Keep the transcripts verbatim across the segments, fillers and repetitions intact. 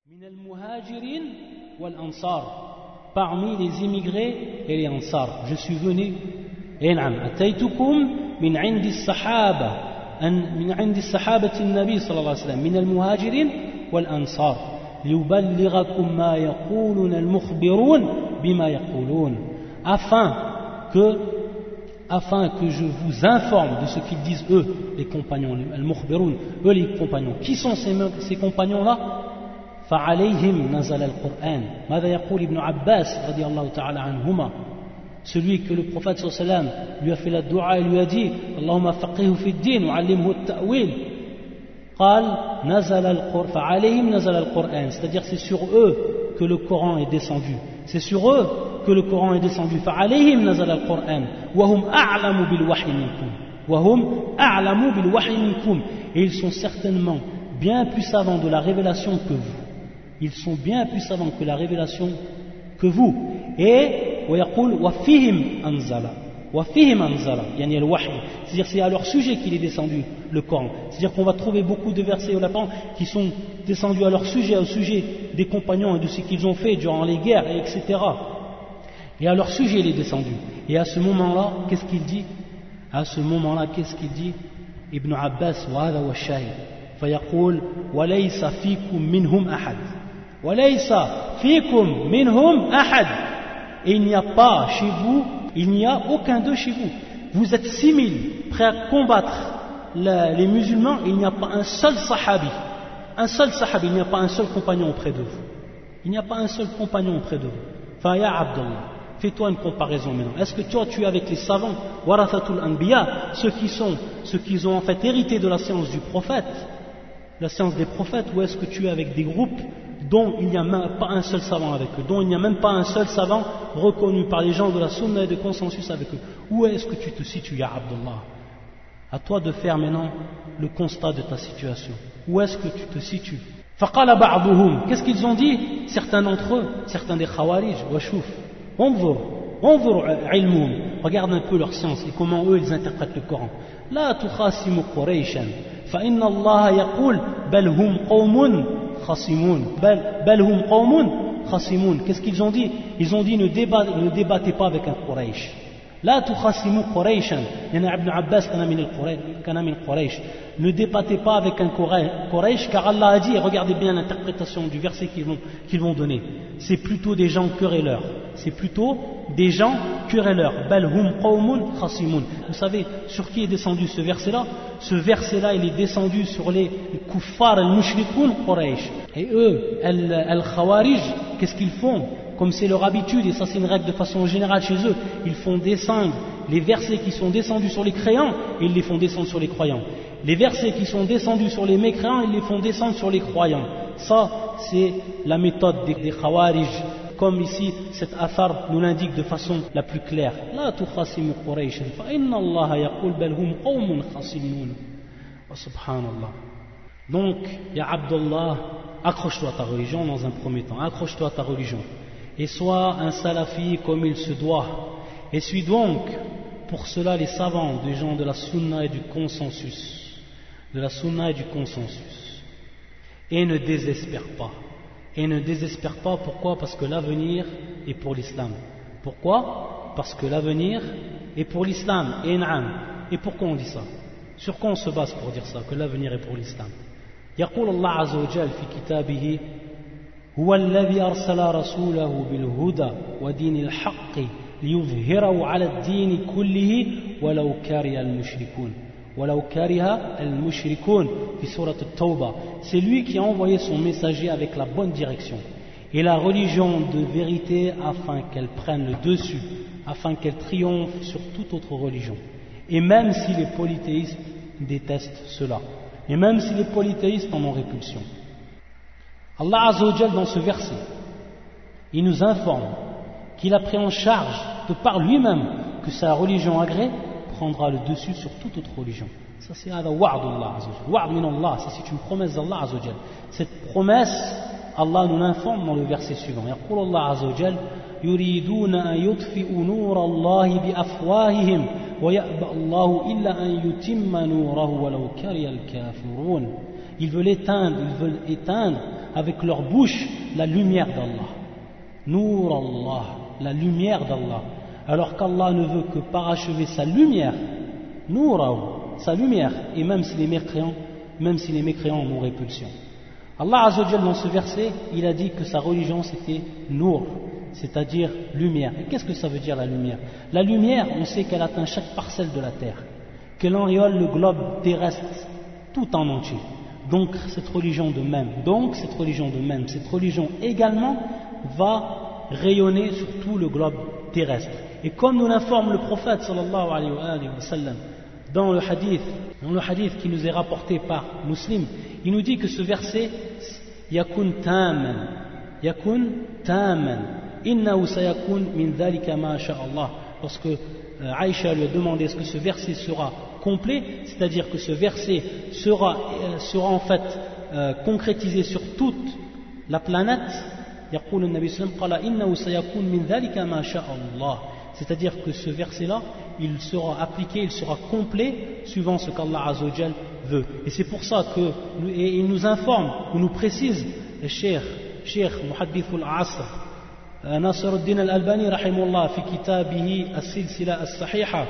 min al-muhajirin wal-ansar, parmi les immigrés et les ansar. Je suis venu, et na'am, ataytukum min 'indi as-sahaba, min 'indi as-sahabati an-nabi sallallahu alayhi wa sallam, min al-muhajirin wal-ansar, liyuballighakum ma yaquluna al-mukhbirun bima yaqulun, afin que afin que je vous informe de ce qu'ils disent eux, les compagnons, al-mukhbirun, eux les compagnons. Qui sont ces, ces compagnons-là? فَعَلَيْهِمْ نَزَلَ الْقُرْآنِ. ماذا يقول ابن عباس رضي الله تعالى عنهما, celui que le prophète sallallahu alayhi wa sallam lui a fait la dua et lui a dit اللهم فقهه في الدين وعلمه التأويل, قال نزل القرآن فعليهم نزل القرآن, c'est-à-dire c'est sur eux que le Coran est descendu, c'est sur eux que le Coran est descendu. فعليهم نزل القرآن وهم أعلم بالوحي منكم وهم أعلم بالوحي منكم, et ils sont certainement bien plus savants de la révélation que vous. Ils sont bien plus savants que la révélation que vous. Et ويقول وفيهم أنزل وفيهم أنزل يعني الوحي, c'est-à-dire c'est à leur sujet qu'il est descendu le Coran. C'est-à-dire qu'on va trouver beaucoup de versets au Coran qui sont descendus à leur sujet, au sujet des compagnons et de ce qu'ils ont fait durant les guerres, et etc. Et à leur sujet il est descendu. Et à ce moment-là, qu'est-ce qu'il dit? À ce moment-là, qu'est-ce qu'il dit? Ibn Abbas, وهذا هو الشاهد, فيقول وليس فيكم منهم أحد وليس فيكم منهم أحد, et il n'y a pas chez vous, il n'y a aucun d'eux chez vous. Vous êtes six mille prêts à combattre la, les musulmans, et il n'y a pas un seul sahabi, un seul sahabi, il n'y a pas un seul compagnon auprès de vous. Il n'y a pas un seul compagnon auprès de vous. Fa ya Abdullah, fais-toi une comparaison maintenant. Est-ce que toi tu es avec les savants, warathatul anbiya, ceux qui sont, ceux qui ont en fait hérité de la science du prophète, la science des prophètes, ou est-ce que tu es avec des groupes dont il n'y a même pas un seul savant avec eux, dont il n'y a même pas un seul savant reconnu par les gens de la sunna et de consensus avec eux? Où est-ce que tu te situes, ya Abdullah? À toi de faire maintenant le constat de ta situation. Où est-ce que tu te situes? Faqala ba'duhum, qu'est-ce qu'ils ont dit? Certains d'entre eux, certains des khawarij, washouf, انظر انظر علمهم, regarde un peu leur science et comment eux ils interprètent le Coran. لا تخاصموا قريشا فإن الله يقول بل هم قوم خصمون بل بل هم قوم خصمون. Qu'est-ce qu'ils ont dit? Ils ont dit ne, débat, ne débattez pas avec un Quraysh. لا تخاصموا قريشا, يعني ابن عباس كان من القريش كان من قريش, ne débattez pas avec un Quraysh, car Allah a dit, et regardez bien l'interprétation du verset qu'ils vont, qu'ils vont donner, c'est plutôt des gens querelleurs, c'est plutôt des gens querelleurs. Bal hum qawmun khasimun. Vous savez sur qui est descendu ce verset-là? Ce verset-là, il est descendu sur les kuffar al-mushrikoun Quraysh. Et eux, al-khawarij, qu'est-ce qu'ils font? Comme c'est leur habitude, et ça c'est une règle de façon générale chez eux, ils font descendre les versets qui sont descendus sur les créants, et ils les font descendre sur les croyants. Les versets qui sont descendus sur les mécréants, ils les font descendre sur les croyants. Ça, c'est la méthode des, des khawarij, comme ici, cet athar nous l'indique de façon la plus claire. La tukhasimu Qurayshan, fa inna Allah yaqul bal hum qawmun khasimun. Wa subhanallah. Donc, ya Abdullah, accroche-toi à ta religion dans un premier temps, accroche-toi à ta religion. Et sois un salafi comme il se doit. Et suis donc pour cela les savants, des gens de la sunna et du consensus. De la sunna et du consensus. Et ne désespère pas. Et ne désespère pas, pourquoi? Parce que l'avenir est pour l'islam. Pourquoi? Parce que l'avenir est pour l'islam. Et na'am. Et pourquoi on dit ça? Sur quoi on se base pour dire ça, que l'avenir est pour l'islam? يقول الله عز وجل في كتابه هو الذي أرسل رسوله بالهدى ودين الحق ليظهره على الدين كله ولو كره المشركون ولو كره المشركون في سورة التوبة. C'est lui qui a envoyé son messager avec la bonne direction et la religion de vérité afin qu'elle prenne le dessus, afin qu'elle triomphe sur toute autre religion. Et même si les polythéistes détestent cela, et même si les polythéistes en ont répulsion. Allah Azza wa Jal, dans ce verset, il nous informe qu'il a pris en charge, de par lui-même, que sa religion agréée prendra le dessus sur toute autre religion. Ça c'est wa'd Allah Azza wa Jal. Wa'd min Allah, ça c'est une promesse d'Allah Azza wa Jal. Cette promesse, Allah nous l'informe dans le verset suivant. Yaqul Allah Azza wa Jal, yuriduna an yutfi'u nur Allah bi afwahihim wa ya'ba Allah illa an yutimma nurahu walau kariha al-kafirun. Ils veulent éteindre, ils veulent éteindre avec leur bouche la lumière d'Allah. Nour Allah, la lumière d'Allah. Alors qu'Allah ne veut que parachever sa lumière, Nour, sa lumière, et même si les mécréants, même si les mécréants en ont répulsion. Allah Azza wa Jal, dans ce verset, il a dit que sa religion c'était Nour, c'est-à-dire lumière. Et qu'est-ce que ça veut dire la lumière? La lumière, on sait qu'elle atteint chaque parcelle de la terre, qu'elle enriole le globe terrestre tout en entier. Donc cette religion de même, donc cette religion de même, cette religion également va rayonner sur tout le globe terrestre. Et comme nous l'informe le prophète sallallahu alayhi wa sallam dans le hadith, dans le hadith qui nous est rapporté par Muslim, il nous dit que ce verset yakun taman, yakun taman, innahu sayakun min dhalika ma sha Allah. Lorsque euh, Aïcha lui a demandé est-ce que ce verset sera complet, c'est-à-dire que ce verset sera, euh, sera en fait euh, concrétisé sur toute la planète, يقول النبي صلى الله عليه وسلم قال إنه سيكون من ذلك ما شاء الله. C'est-à-dire que ce verset-là, il sera appliqué, il sera complet suivant ce qu'Allah Azza wa Jal veut. Et c'est pour ça que, et il nous informe, ou nous précise, le Cheikh, Cheikh Muhaddith al-Asr, Nasr al-Din al-Albani, rahimahullah, fi kitabihi as-silsila as-sahiha,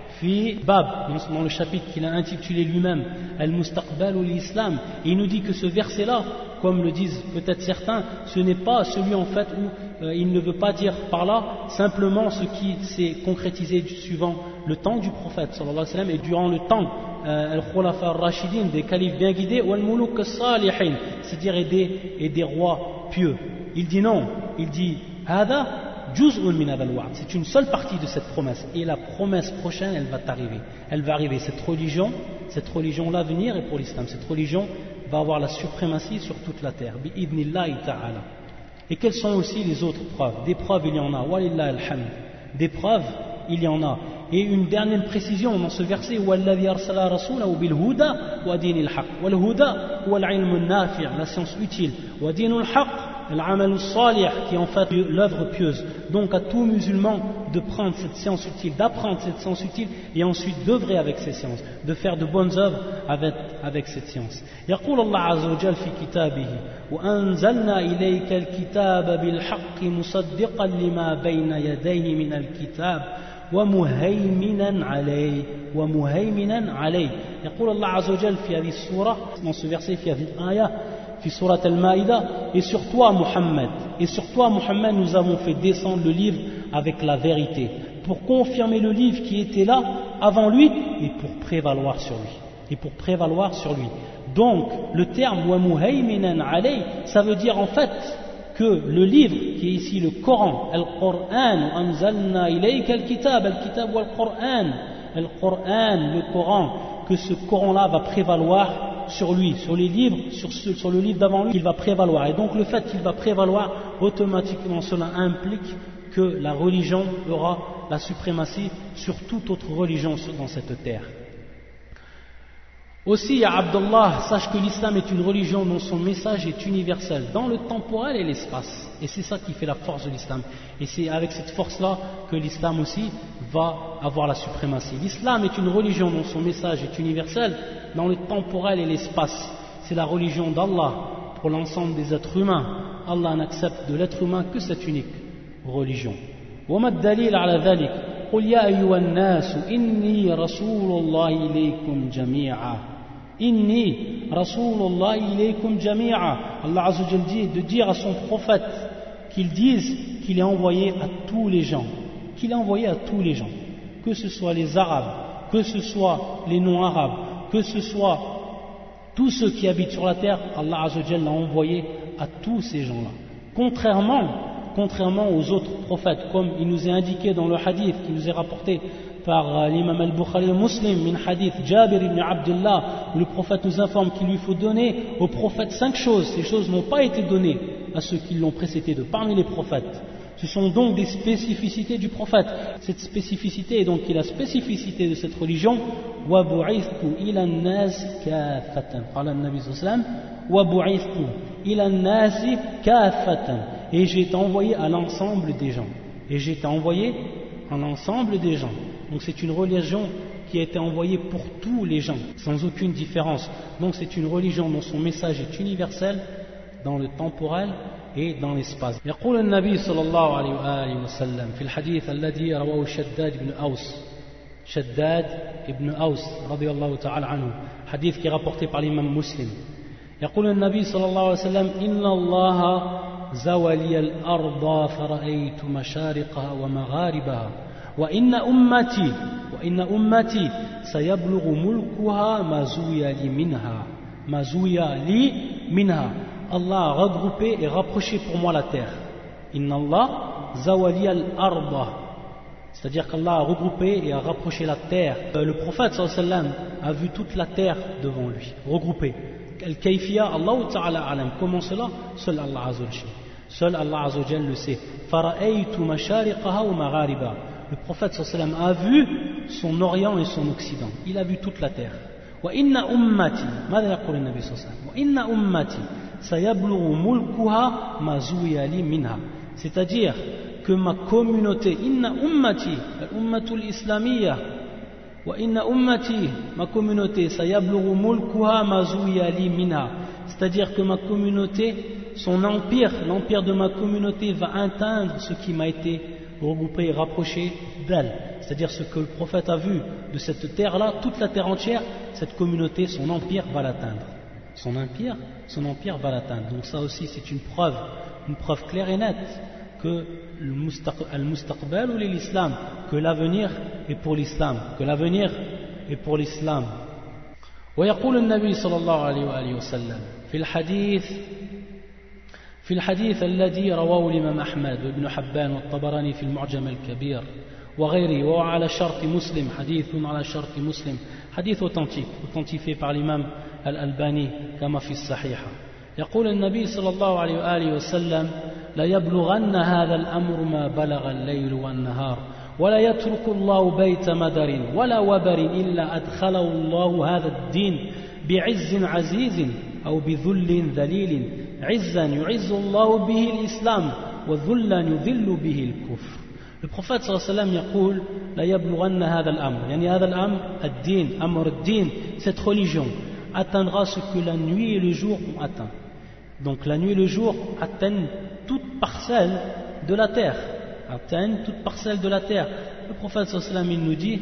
fi Bab, dans le chapitre qu'il a intitulé lui-même, Al-Mustaqbal ou l'Islam, et il nous dit que ce verset-là, comme le disent peut-être certains, ce n'est pas celui en fait où euh, il ne veut pas dire par là simplement ce qui s'est concrétisé suivant le temps du prophète sallallahu alayhi wa sallam et durant le temps euh, al-Khulafa al-Rashidin, des califes bien guidés, ou al-Muluk al-Salihin, c'est-à-dire et des, et des rois pieux. Il dit non, il dit Hada juz'un min hadha al-wa'd, c'est une seule partie de cette promesse, et la promesse prochaine elle va t'arriver, elle va arriver, cette religion, cette religion l'avenir est pour l'islam, cette religion va avoir la suprématie sur toute la terre, bi'idnillahi ta'ala. Et quelles sont aussi les autres preuves? Des preuves il y en a, walillahi alhamd, des preuves il y en a. Et une dernière précision dans ce verset, walladhi arsala rasulahu bil huda wa dinil haqq, wal huda huwa al-ilm an-nafi', la science utile, wa dinul haqq al-amal as-salih, qui est en fait l'œuvre pieuse. Donc à tout musulman de prendre cette science utile, d'apprendre cette science utile et ensuite d'œuvrer avec ces sciences, de faire de bonnes œuvres avec, avec cette science. يقول الله عز وجل في كتابه وأنزلنا إليك الكتاب بالحق مصدقا لما بين يديه من الكتاب ومهيمنا عليه ومهيمنا عليه. يقول الله عز وجل في هذه السورة, dans ce verset, في هذه الآية في سورة المائدة, et sur toi Muhammad, et sur toi Muhammad nous avons fait descendre le livre avec la vérité, pour confirmer le livre qui était là avant lui et pour prévaloir sur lui. Et pour prévaloir sur lui. Donc, le terme wa muhayminan alay, ça veut dire en fait que le livre qui est ici le Coran, Al-Qur'an, anzalna ilayka al-kitab, al-kitab wal-Qur'an, Al-Qur'an, le Coran, que ce Coran-là va prévaloir sur lui, sur les livres, sur, ce, sur le livre d'avant lui, qu'il va prévaloir. Et donc le fait qu'il va prévaloir, automatiquement cela implique que la religion aura la suprématie sur toute autre religion dans cette terre. Aussi, à Abdullah, sache que l'islam est une religion dont son message est universel, dans le temporel et l'espace. Et c'est ça qui fait la force de l'islam. Et c'est avec cette force-là que l'islam aussi va avoir la suprématie. L'islam est une religion dont son message est universel, dans le temporel et l'espace. C'est la religion d'Allah pour l'ensemble des êtres humains. Allah n'accepte de l'être humain que cette unique religion. وَمَا الدَّلِيلَ عَلَى ذَلِكَ قُلْ يَا أَيُّهَا النَّاسُ إِنِّي رَسُولُ اللَّهِ إِلَيْكُمْ جَمِيعًا Inni Rasulullah ilaykum jami'a. Allah Azza wa Jal dit de dire à son prophète qu'il dise qu'il est envoyé à tous les gens, qu'il est envoyé à tous les gens, que ce soit les Arabes, que ce soit les non-Arabes, que ce soit tous ceux qui habitent sur la terre. Allah Azza wa Jal l'a envoyé à tous ces gens-là. Contrairement, contrairement aux autres prophètes, comme il nous est indiqué dans le hadith qui nous est rapporté par l'imam al-Bukhari Muslim, min hadith Jabir ibn Abdullah, où le prophète nous informe qu'il lui faut donner au prophète cinq choses. Ces choses n'ont pas été données à ceux qui l'ont précédé de parmi les prophètes. Ce sont donc des spécificités du prophète. Cette spécificité est donc la spécificité de cette religion. Wa bu'ithtu ila an-nas kaffatan. Qala an-nabi sallallahu alayhi wa sallam, wa bu'ithtu ila an-nas kaffatan. Et j'ai été envoyé à l'ensemble des gens. Et j'ai été envoyé à l'ensemble des gens. Donc c'est une religion qui a été envoyée pour tous les gens, sans aucune différence. Donc c'est une religion dont son message est universel dans le temporel et dans l'espace. يقول النبي صلى الله عليه وآله وسلم في الحديث الذي رواه شداد بن أوس شداد بن أوس رضي الله تعالى عنه, حديث qui est rapporté par l'imam Muslim. يقول النبي صلى الله عليه وسلم إن الله زوى الأرض فرأيت مشارقها ومغاربها وإن أمتي وإن أمتي سيبلغ ملكها ما زوي لي منها ما زوي لي منها. Allah a regroupé et rapproché pour moi la terre. Inna Allah zawali al-arda, c'est-à-dire qu'Allah a regroupé et a rapproché la terre. Le prophète sallallahu alayhi wa sallam a vu toute la terre devant lui, regroupée. Al-Kayfiya, Allah ta'ala alam. Comment cela? Seul Allah azza wa jalla. Seul Allah azza wa jalla le sait. Fara'aytu mashariqaha wa maghariba. Le prophète sallallahu alayhi wa sallam a vu son orient et son occident. Il a vu toute la terre. Wa inna ummati, ماذا يقول النبي صلى الله عليه وسلم؟ وإن أمتي سيبلغ ملكها ما زوي لي منها. C'est-à-dire que ma communauté, inna ummati, al-ummatul islamiyya, wa inna ummati, ma communauté, sayablughu mulkuha ma zuwiya li minha. C'est-à-dire que ma communauté, son empire, l'empire de ma communauté va atteindre ce qui m'a été regroupé et rapproché d'elle. C'est-à-dire ce que le prophète a vu de cette terre-là, toute la terre entière, cette communauté, son empire va l'atteindre. Son empire, son empire va l'atteindre. Donc ça aussi c'est une preuve, une preuve claire et nette que al-mustaqbal ou l'islam, que l'avenir est pour l'islam, que l'avenir est pour l'islam. ويقول النبي صلى الله عليه وآله وسلم في الحديث في الحديث الذي رواه الإمام أحمد وابن حبان والطبراني في المعجم الكبير وغيره وهو على شرط مسلم, حديث على شرط مسلم, حديث authentique, authentifié par l'imam الألباني كما في الصحيحة. يقول النبي صلى الله عليه وآله وسلم لا يبلغن هذا الأمر ما بلغ الليل والنهار ولا يترك الله بيت مدر ولا وبر إلا أدخله الله هذا الدين بعز عزيز أو بذل ذليل عزا يعز الله به الإسلام وذلا يذل به الكفر. Le prophète صلى الله عليه وسلم يقول لا يبلغن هذا الأمر, يعني هذا الأمر الدين, أمر الدين, cette religion atteindra ce que la nuit et le jour ont atteint. Donc la nuit et le jour atteignent toute parcelle de la terre, atteignent toute parcelle de la terre. Le prophète sallallahu alayhi wa sallam, il nous dit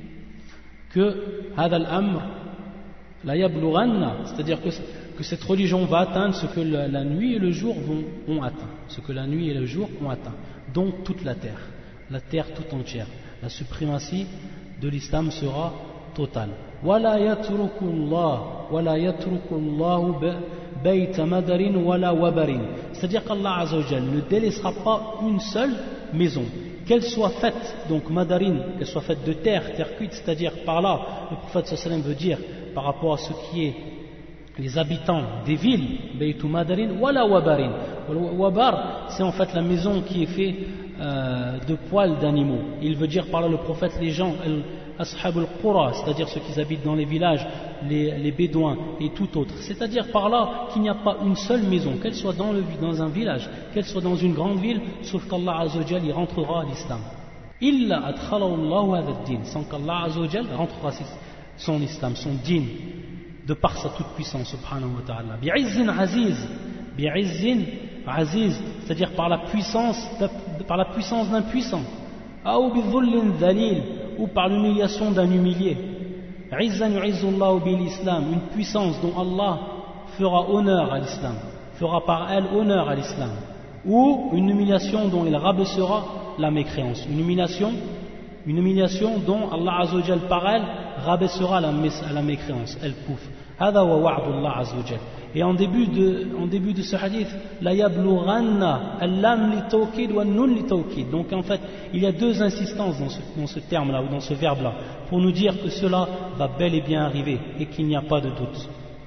que هذا الأمر لا يبلغن, c'est-à-dire que, que cette religion va atteindre ce que la, la nuit et le jour vont, ont atteint, ce que la nuit et le jour ont atteint, donc toute la terre, la terre tout entière. La suprématie de l'islam sera totale. ولا يترك الله ولا يترك الله بيت مدر ولا وبر, c'est-à-dire qu'Allah Azza wa Jal ne délaissera pas une seule maison, qu'elle soit faite, donc madarin, qu'elle soit faite de terre, terre cuite, c'est-à-dire par là, le prophète sallallahu alayhi wa sallam veut dire par rapport à ce qui est les habitants des villes, baytu madarin wala wabarin. Wabar, c'est en fait la maison qui est faite euh, de poils d'animaux. Il veut dire par là le prophète les gens ashab al-qura, c'est-à-dire ceux qui habitent dans les villages, les, les bédouins et tout autre. C'est-à-dire par là qu'il n'y a pas une seule maison, qu'elle soit dans, le, dans un village, qu'elle soit dans une grande ville, sauf qu'Allah Azza wa Jal y rentrera à l'islam. Illa adkhalahu Allahu hadha ad-din, sans qu'Allah Azza wa Jal rentrera son islam, son din, de par sa toute puissance, subhanahu wa ta'ala. Bi'izzin aziz, bi'izzin aziz, c'est-à-dire par la puissance, par la puissance d'un puissant. Aou bidhullin dhalil, ou par l'humiliation d'un humilié. Izzan yu'izzullahu bil islam, une puissance dont Allah fera honneur à l'islam, fera par elle honneur à l'islam. Ou une humiliation dont il rabaissera la mécréance. Une humiliation, une humiliation dont Allah Azza wa Jal par elle rabaissera la, la mécréance, el kouf. Hada wa wa'dullah Azza wa Jal. Et en début de, en début de ce hadith, la yablughanna al-lam li tawkid wa nun li tawkid. Donc en fait, il y a deux insistances dans ce, dans ce terme-là, ou dans ce verbe-là, pour nous dire que cela va bel et bien arriver, et qu'il n'y a pas de doute.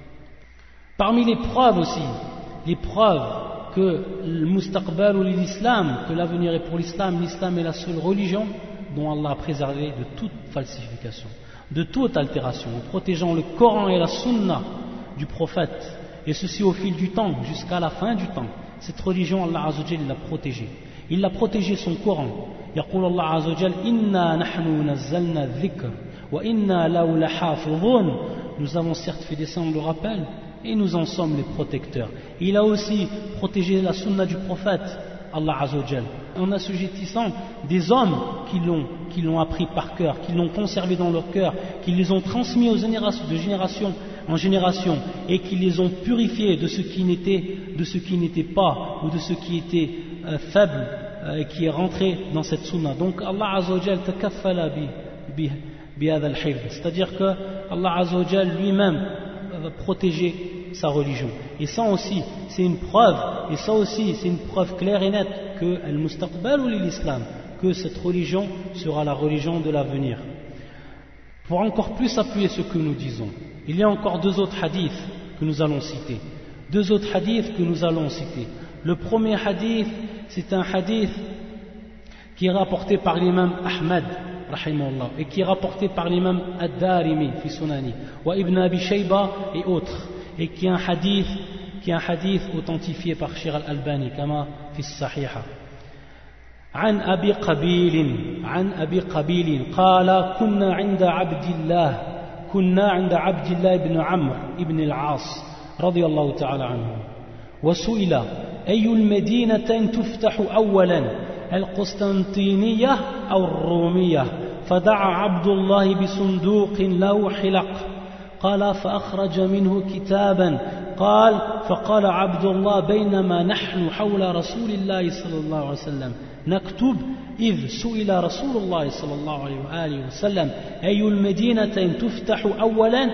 Parmi les preuves aussi, les preuves que le mustaqbal ou l'islam, que l'avenir est pour l'islam, l'islam est la seule religion dont Allah a préservé de toute falsification, de toute altération, en protégeant le Coran et la Sunna du prophète, et ceci au fil du temps, jusqu'à la fin du temps. Cette religion, Allah Azza wa Jal l'a protégée. Il a protégé son Coran. يقول الله عز وجل إنا نحن نزلنا الذكر وإنا له لحافظون. Nous avons certes fait descendre le rappel et nous en sommes les protecteurs. Il a aussi protégé la sunna du prophète, Allah Azza wa Jal, en assujettissant des hommes qui l'ont, qui l'ont appris par cœur, qui l'ont conservé dans leur cœur, qui les ont transmis aux générations, de génération en génération, et qui les ont purifiés de ce qui n'était, de ce qui n'était pas, ou de ce qui était euh, faible, euh, qui est rentré dans cette sunna. Donc Allah Azza wa Jal takaffala bi, bi, bi hadha al-hifz, c'est-à-dire que Allah Azza wa Jal lui-même va protéger sa religion. Et ça aussi, c'est une preuve, et ça aussi, c'est une preuve claire et nette que al-mustaqbal ou l'islam, que cette religion sera la religion de l'avenir. Pour encore plus appuyer ce que nous disons, il y a encore deux autres hadiths que nous allons citer. Deux autres hadiths que nous allons citer. Le premier hadith, c'est un hadith qui est rapporté par l'imam Ahmad, rahimahullah, et qui est rapporté par l'imam Ad-Darimi, fi Sunani, wa Ibn Abi Shayba et autres, et qui est un hadith, qui est un hadith authentifié par Sheikh Al-Albani, kama fi Sahiha. عن أبي قبيل عن أبي قبيل قال كنا عند عبد الله كنا عند عبد الله بن عمرو بن العاص رضي الله تعالى عنه وسئل أي المدينتين تفتح أولا القسطنطينية أو الرومية فدعا عبد الله بصندوق له حلق قال فأخرج منه كتابا قال فقال عبد الله بينما نحن حول رسول الله صلى الله عليه وسلم نكتب إذ سئل رسول الله صلى الله عليه وآله وسلم أي المدينتين تفتح أولا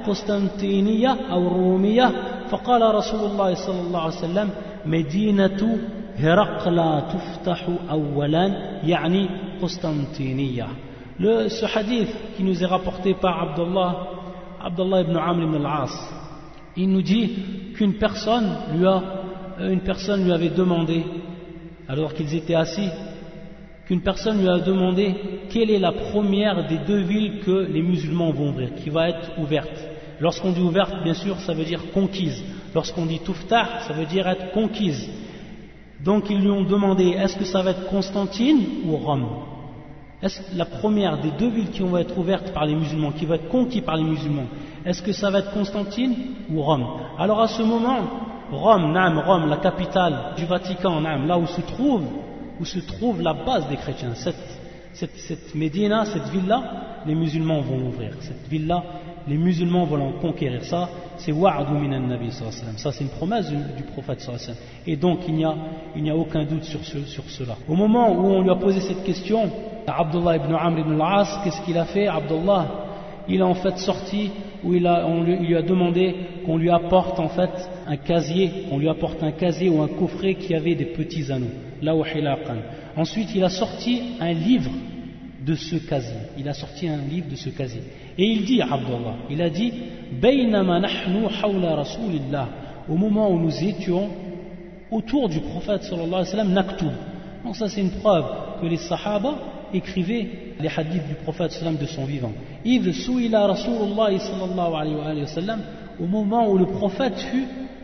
القسطنطينية أو الرومية فقال رسول الله صلى الله عليه وسلم مدينة هرقل تفتح أولا يعني قسطنطينية. Le, ce hadith qui nous est rapporté par Abdullah, Abdullah ibn Amr ibn al-As, il nous dit qu'une personne lui a, une personne lui avait demandé, alors qu'ils étaient assis, qu'une personne lui a demandé quelle est la première des deux villes que les musulmans vont ouvrir, qui va être ouverte. Lorsqu'on dit ouverte, bien sûr, ça veut dire conquise. Lorsqu'on dit tuftah, ça veut dire être conquise. Donc ils lui ont demandé, est-ce que ça va être Constantine ou Rome? Est-ce que la première des deux villes qui vont être ouvertes par les musulmans, qui va être conquise par les musulmans, est-ce que ça va être Constantine ou Rome? Alors à ce moment, Rome, Naam, Rome, la capitale du Vatican, Naam, là où se trouve, où se trouve la base des chrétiens, cette, cette, cette Médina, cette ville-là, les musulmans vont l'ouvrir. Cette ville-là, les musulmans vont en conquérir. Ça, c'est wa'adu minan nabi sallallahu alayhi wa sallam. Ça, c'est une promesse du, du prophète sallallahu alayhi wa sallam. Et donc, il n'y a, il n'y a aucun doute sur, ce, sur cela. Au moment où on lui a posé cette question, Abdullah ibn Amr ibn al-As, qu'est-ce qu'il a fait? Abdullah, il a en fait sorti, où il, a, on lui, il lui a demandé qu'on lui apporte en fait un casier, on lui apporte un casier ou un coffret qui avait des petits anneaux. Là où hilaqan. Ensuite, il a sorti un livre de ce casier. Il a sorti un livre de ce casier. Et il dit, Abdullah, il a dit, Baynama nahnu hawla rasulillah, au moment où nous étions autour du prophète sallallahu alayhi wa sallam, naktub. Donc ça c'est une preuve que les sahaba écrivaient les hadiths du prophète sallallahu alayhi wa sallam de son vivant. Idh su'ila rasulullah sallallahu alayhi wa sallam, au moment où le prophète fut,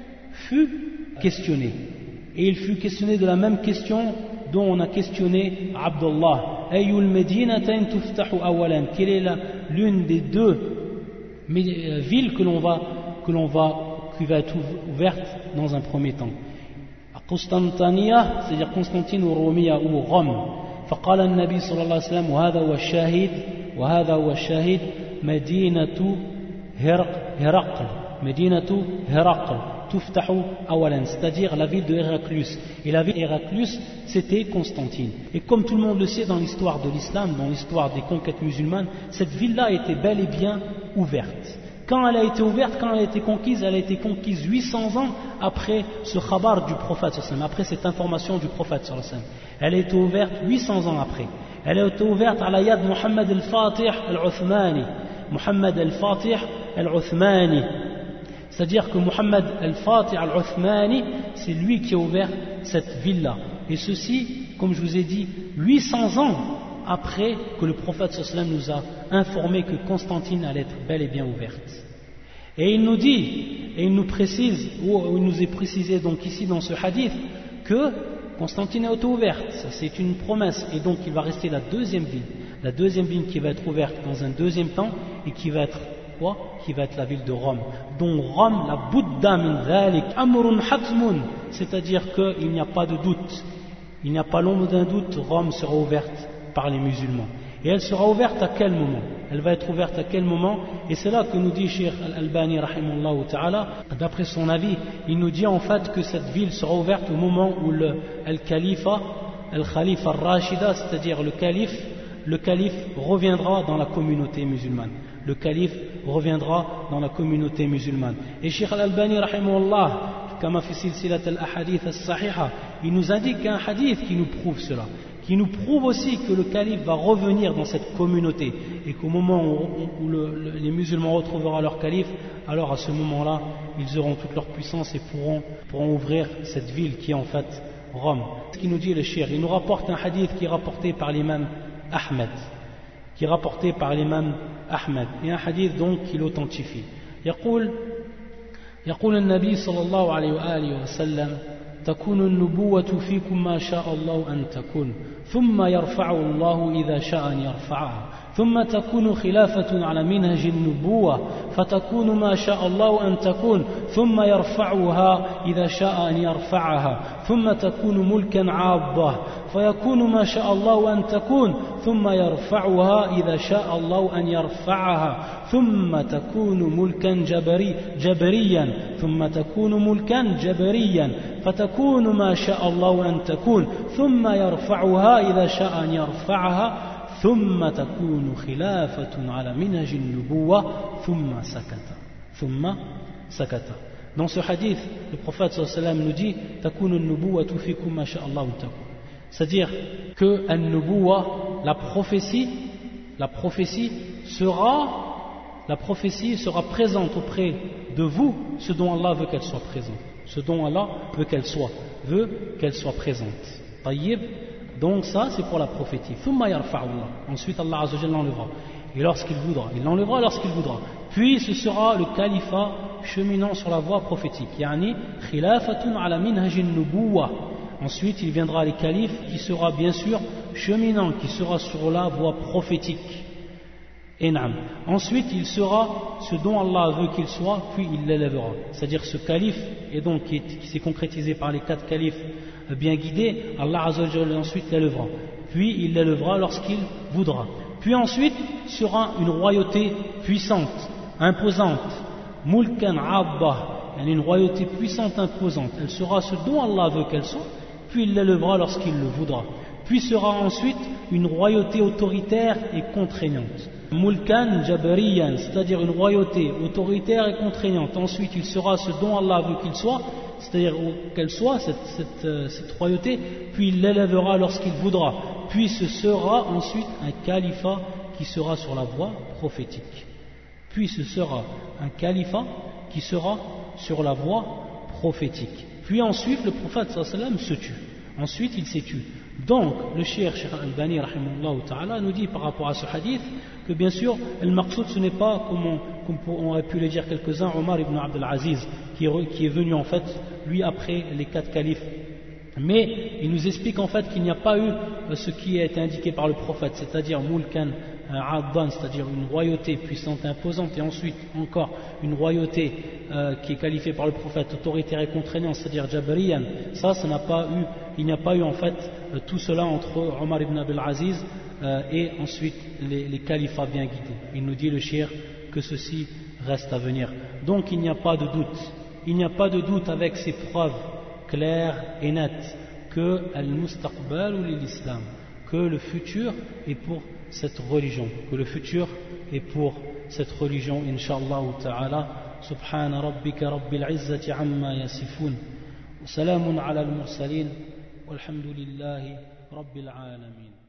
fut questionné. Et il fut questionné de la même question dont on a questionné Abdullah. Ayyul Medinatain tuftahu awalan. Quelle est la, l'une des deux villes que l'on va, que l'on va, qui va être ouverte dans un premier temps? Constantania, c'est-à-dire Constantine ou Romia ou Rome. فقال النبي صلى الله عليه وسلم وهذا هو الشاهد وهذا هو الشاهد مدينة هرقل مدينة هرقل تفتح أولا, c'est-à-dire la ville de Héraclius. Et la ville d'Héraclius, c'était Constantine. Et comme tout le monde le sait dans l'histoire de l'islam, dans l'histoire des conquêtes musulmanes, cette ville-là était bel et bien ouverte. Quand elle a été ouverte, quand elle a été conquise, elle a été conquise huit cents ans après ce khabar du prophète, après cette information du prophète. Elle a été ouverte huit cents ans après. Elle a été ouverte à la yad Muhammad al-Fatih al-Uthmani. Muhammad al-Fatih al-Uthmani. C'est-à-dire que Muhammad al-Fatih al-Uthmani, c'est lui qui a ouvert cette ville-là. Et ceci, comme je vous ai dit, huit cents ans après que le prophète sallam nous a informé que Constantine allait être bel et bien ouverte. Et il nous dit, et il nous précise, ou il nous est précisé donc ici dans ce hadith, que Constantine est auto-ouverte. Ça c'est une promesse. Et donc il va rester la deuxième ville. La deuxième ville qui va être ouverte dans un deuxième temps et qui va être quoi? Qui va être la ville de Rome. Donc Rome, la Bouddha min dhalik, amrun hatmun, c'est-à-dire qu'il n'y a pas de doute, il n'y a pas l'ombre d'un doute, Rome sera ouverte par les musulmans. Et elle sera ouverte à quel moment? Elle va être ouverte à quel moment? Et c'est là que nous dit Cheikh Al-Albani rahimahullah ta'ala, d'après son avis, il nous dit en fait que cette ville sera ouverte au moment où le Al-Khalifa, Al-Khalifa Al-Rashida, c'est-à-dire le calife, le calife reviendra dans la communauté musulmane. Le calife reviendra dans la communauté musulmane. Et Cheikh Al-Albani rahimahullah, kama fi silsilat al-ahadith as-sahiha, il nous indique un hadith qui nous prouve cela, qui nous prouve aussi que le calife va revenir dans cette communauté et qu'au moment où, où le, le, les musulmans retrouveront leur calife, alors à ce moment-là, ils auront toute leur puissance et pourront, pourront ouvrir cette ville qui est en fait Rome. Ce qu'il nous dit le cheikh, il nous rapporte un hadith qui est rapporté par l'imam Ahmed, qui est rapporté par l'imam Ahmed, et un hadith donc qui l'authentifie. يقول يقول النبي صلى الله عليه وآله وسلم تكون النبوة فيكم ما شاء الله أن تكون ثم يرفع الله إذا شاء أن يرفعها ثم تكون خلافة على منهج النبوة فتكون ما شاء الله أن تكون ثم يرفعها إذا شاء أن يرفعها ثم تكون ملكا عاضة فيكون ما شاء الله أن تكون ثم يرفعها إذا شاء الله أن يرفعها ثم تكون ملكا جبري جبريا ثم تكون ملكا جبريا فتكون ما شاء الله أن تكون ثم يرفعها إذا شاء أن يرفعها ثم تكون خلافة على منهج النبوة ثم سكت ثم سكت. Dans ce hadith, le prophète sallallahu alayhi wa sallam nous dit تكون النبوة فيكم ما شاء الله أن تكون, c'est-à-dire que an-nubuwa, la prophétie, la prophétie sera la prophétie sera présente auprès de vous, ce dont Allah veut qu'elle soit présente, ce dont Allah veut qu'elle soit, veut qu'elle soit présente. Tayyib. Donc ça c'est pour la prophétie. Ensuite Allah Azza wa Jalla l'enlèvera. Et lorsqu'il voudra, il l'enlèvera lorsqu'il voudra. Puis ce sera le califat cheminant sur la voie prophétique. Yani khilafatun ala minhajin nubuwa. Ensuite il viendra les califes qui sera bien sûr cheminant, qui sera sur la voie prophétique. Enam. Ensuite il sera ce dont Allah veut qu'il soit, puis il l'élèvera. C'est-à-dire ce calife, et donc qui, qui s'est concrétisé par les quatre califes bien guidés, Allah Azza wa Jalla ensuite l'élèvera. Puis il l'élèvera lorsqu'il voudra. Puis ensuite sera une royauté puissante, imposante, mulkan abba, une royauté puissante, imposante. Elle sera ce dont Allah veut qu'elle soit, puis il l'élèvera lorsqu'il le voudra. Puis sera ensuite une royauté autoritaire et contraignante. Mulkan jabariyan, c'est-à-dire une royauté autoritaire et contraignante. Ensuite, il sera ce dont Allah veut qu'il soit, c'est-à-dire qu'elle soit, cette, cette, euh, cette royauté, puis il l'élèvera lorsqu'il voudra. Puis ce sera ensuite un califat qui sera sur la voie prophétique. Puis ce sera un califat qui sera sur la voie prophétique. Puis ensuite, le prophète sallallahu alayhi wa sallam se tue. Ensuite, il s'est tué. Donc, le cheikh Cheikh Al-Albani rahimahullah ta'ala nous dit par rapport à ce hadith que bien sûr, al-maqsoud ce n'est pas, comme on, comme on aurait pu le dire quelques-uns, Omar ibn Abdel Aziz, qui est, qui est venu en fait, lui après les quatre califes. Mais il nous explique en fait qu'il n'y a pas eu ce qui a été indiqué par le prophète, c'est-à-dire mulkan addan, c'est-à-dire une royauté puissante et imposante, et ensuite encore une royauté euh, qui est qualifiée par le prophète autoritaire et contraignante, c'est-à-dire jabariyan. Ça, ça n'a pas eu, il n'y a pas eu en fait euh, tout cela entre Omar ibn Abdel Aziz euh, et ensuite les, les califats bien guidés. Il nous dit le cheikh que ceci reste à venir. Donc il n'y a pas de doute, il n'y a pas de doute avec ces preuves claires et nettes que al-mustaqbal ou l'islam, que le futur est pour cette religion, que le futur est pour cette religion, Inch'Allah ta'ala. Subhana rabbika rabbil izzati amma yasifun, wa salamun ala al-mursalin, walhamdulillahi rabbil alamin.